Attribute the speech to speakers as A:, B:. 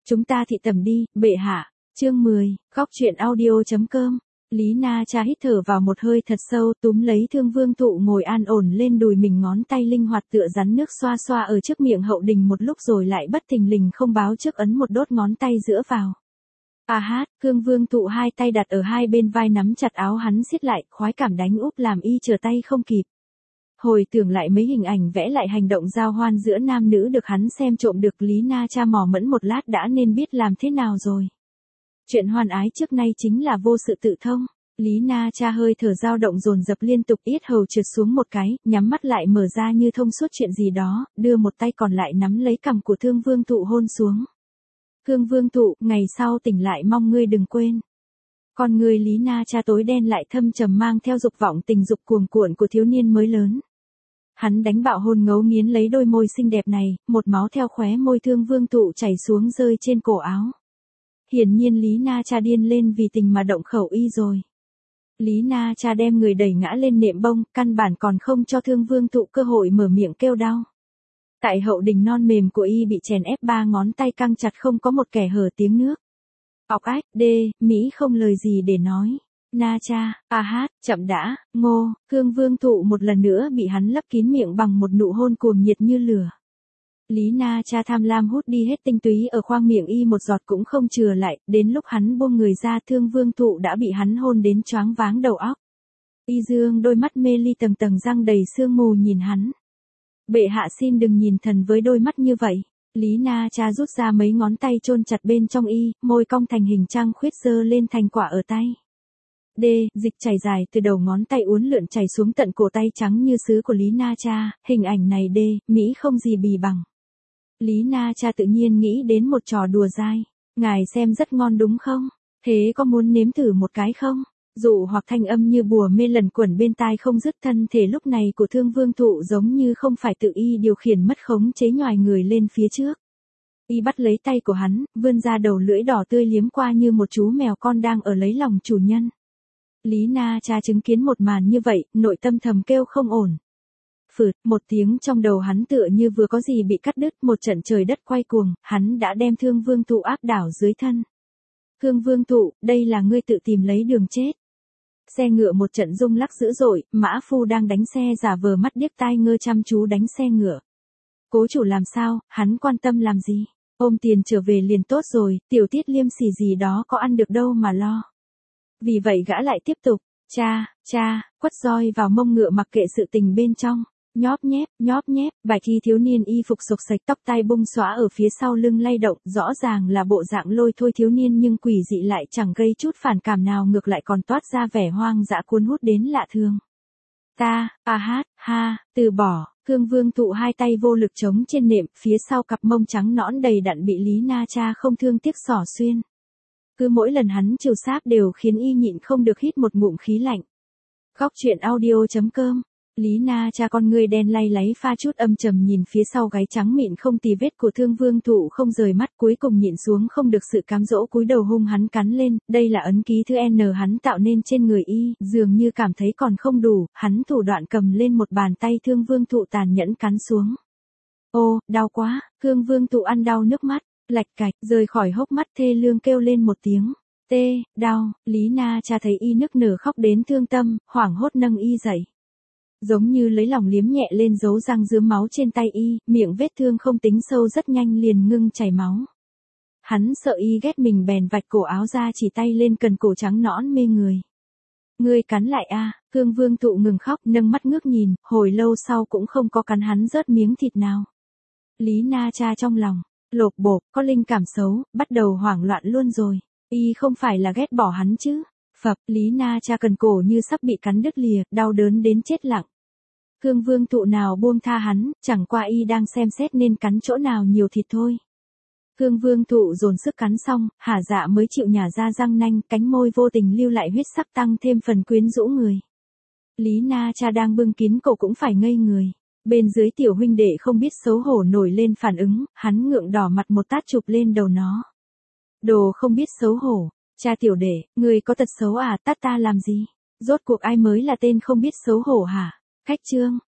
A: Chúng ta thị tẩm đi, bệ hạ. Chương 10, góc truyện audio.com. Lý Na Cha hít thở vào một hơi thật sâu, túm lấy Thương Vương Thụ ngồi an ổn lên đùi mình, ngón tay linh hoạt tựa rắn nước xoa xoa ở trước miệng Hậu Đình một lúc rồi lại bất thình lình không báo trước ấn một đốt ngón tay giữa vào. Thương Vương Thụ hai tay đặt ở hai bên vai nắm chặt áo hắn siết lại, khoái cảm đánh úp làm y trở tay không kịp. Hồi tưởng lại mấy hình ảnh vẽ lại hành động giao hoan giữa nam nữ được hắn xem trộm được, Lý Na Cha mò mẫm một lát đã nên biết làm thế nào rồi. Chuyện hoan ái trước nay chính là vô sự tự thông. Lý Na Cha hơi thở dao động dồn dập liên tục, yết hầu trượt xuống một cái, nhắm mắt lại mở ra như thông suốt chuyện gì đó, đưa một tay còn lại nắm lấy cằm của Thương Vương Thụ hôn xuống. Thương Vương Thụ, ngày sau tỉnh lại mong ngươi đừng quên. Con người Lý Na Cha tối đen lại thâm trầm, mang theo dục vọng tình dục cuồng cuộn của thiếu niên mới lớn. Hắn đánh bạo hôn ngấu nghiến lấy đôi môi xinh đẹp này, một máu theo khóe môi Thương Vương Thụ chảy xuống rơi trên cổ áo. Hiển nhiên Lý Na Cha điên lên vì tình mà động khẩu y rồi. Lý Na Cha đem người đẩy ngã lên nệm bông, căn bản còn không cho Thương Vương Thụ cơ hội mở miệng kêu đau. Tại Hậu Đình non mềm của y bị chèn ép, ba ngón tay căng chặt không có một kẻ hở tiếng nước. Ọc ách, đê, Mỹ không lời gì để nói. Na Cha, chậm đã, ngô. Thương Vương Thụ một lần nữa bị hắn lấp kín miệng bằng một nụ hôn cuồng nhiệt như lửa. Lý Na Cha tham lam hút đi hết tinh túy ở khoang miệng y, một giọt cũng không chừa lại, đến lúc hắn buông người ra Thương Vương Thụ đã bị hắn hôn đến choáng váng đầu óc. Y dương đôi mắt mê ly, tầng tầng răng đầy sương mù nhìn hắn. Bệ hạ xin đừng nhìn thần với đôi mắt như vậy. Lý Na Cha rút ra mấy ngón tay chôn chặt bên trong y, môi cong thành hình trăng khuyết giơ lên thành quả ở tay. Dịch chảy dài từ đầu ngón tay uốn lượn chảy xuống tận cổ tay trắng như sứ của Lý Na Cha, hình ảnh này Mỹ không gì bì bằng. Lý Na Cha tự nhiên nghĩ đến một trò đùa dai. Ngài xem rất ngon đúng không? Thế có muốn nếm thử một cái không? Dụ hoặc thanh âm như bùa mê lần quẩn bên tai không dứt, thân thể lúc này của Thương Vương Thụ giống như không phải tự y điều khiển, mất khống chế nhoài người lên phía trước. Y bắt lấy tay của hắn, vươn ra đầu lưỡi đỏ tươi liếm qua như một chú mèo con đang ở lấy lòng chủ nhân. Lý Na Cha chứng kiến một màn như vậy, nội tâm thầm kêu không ổn. Phượt, một tiếng trong đầu hắn tựa như vừa có gì bị cắt đứt, một trận trời đất quay cuồng, hắn đã đem Thương Vương Thụ áp đảo dưới thân. Thương Vương Thụ, đây là ngươi tự tìm lấy đường chết. Xe ngựa một trận rung lắc dữ dội, mã phu đang đánh xe giả vờ mắt điếc tai ngơ chăm chú đánh xe ngựa. Cố chủ làm sao, hắn quan tâm làm gì? Ôm tiền trở về liền tốt rồi, tiểu tiết liêm sỉ gì đó có ăn được đâu mà lo. Vì vậy gã lại tiếp tục, cha, quất roi vào mông ngựa mặc kệ sự tình bên trong. Nhóp nhép, bài thi thiếu niên y phục xộc xạch, tóc tai bung xõa ở phía sau lưng lay động, rõ ràng là bộ dạng lôi thôi thiếu niên nhưng quỷ dị lại chẳng gây chút phản cảm nào, ngược lại còn toát ra vẻ hoang dã cuốn hút đến lạ thường. Từ bỏ. Thương Vương Thụ hai tay vô lực chống trên nệm, phía sau cặp mông trắng nõn đầy đặn bị Lý Na Cha không thương tiếc xỏ xuyên. Cứ mỗi lần hắn chiều sáp đều khiến y nhịn không được hít một ngụm khí lạnh. Góc truyện audio.com. Lý Na Cha con người đen lay láy pha chút âm trầm nhìn phía sau gáy trắng mịn không tì vết của Thương Vương Thụ không rời mắt, cuối cùng nhịn xuống không được sự cám dỗ, cúi đầu hung hắn cắn lên, đây là ấn ký thứ N hắn tạo nên trên người y, dường như cảm thấy còn không đủ, hắn thủ đoạn cầm lên một bàn tay Thương Vương Thụ tàn nhẫn cắn xuống. Ô, đau quá. Thương Vương Thụ ăn đau nước mắt lạch cạch rời khỏi hốc mắt, thê lương kêu lên một tiếng. Đau. Lý Na Cha thấy y nức nở khóc đến thương tâm, hoảng hốt nâng y dậy. Giống như lấy lòng liếm nhẹ lên dấu răng rướm máu trên tay y, miệng vết thương không tính sâu rất nhanh liền ngưng chảy máu. Hắn sợ y ghét mình bèn vạch cổ áo ra, chỉ tay lên cần cổ trắng nõn mê người. Ngươi cắn lại a. Thương Vương Thụ ngừng khóc, nâng mắt ngước nhìn, hồi lâu sau cũng không có cắn hắn rớt miếng thịt nào. Lý Na Cha trong lòng lộp bộp, có linh cảm xấu, bắt đầu hoảng loạn luôn rồi. Y không phải là ghét bỏ hắn chứ? Lý Na Cha cần cổ như sắp bị cắn đứt lìa, đau đớn đến chết lặng. Thương Vương Thụ nào buông tha hắn, chẳng qua y đang xem xét nên cắn chỗ nào nhiều thịt thôi. Thương Vương Thụ dồn sức cắn xong, hả dạ mới chịu nhả ra răng nanh, cánh môi vô tình lưu lại huyết sắc tăng thêm phần quyến rũ người. Lý Na Cha đang bưng kín cổ cũng phải ngây người. Bên dưới tiểu huynh đệ không biết xấu hổ nổi lên phản ứng, hắn ngượng đỏ mặt một tát chụp lên đầu nó. Đồ không biết xấu hổ. Cha tiểu đệ, người có tật xấu à, tát ta làm gì? Rốt cuộc ai mới là tên không biết xấu hổ hả? Khách trương,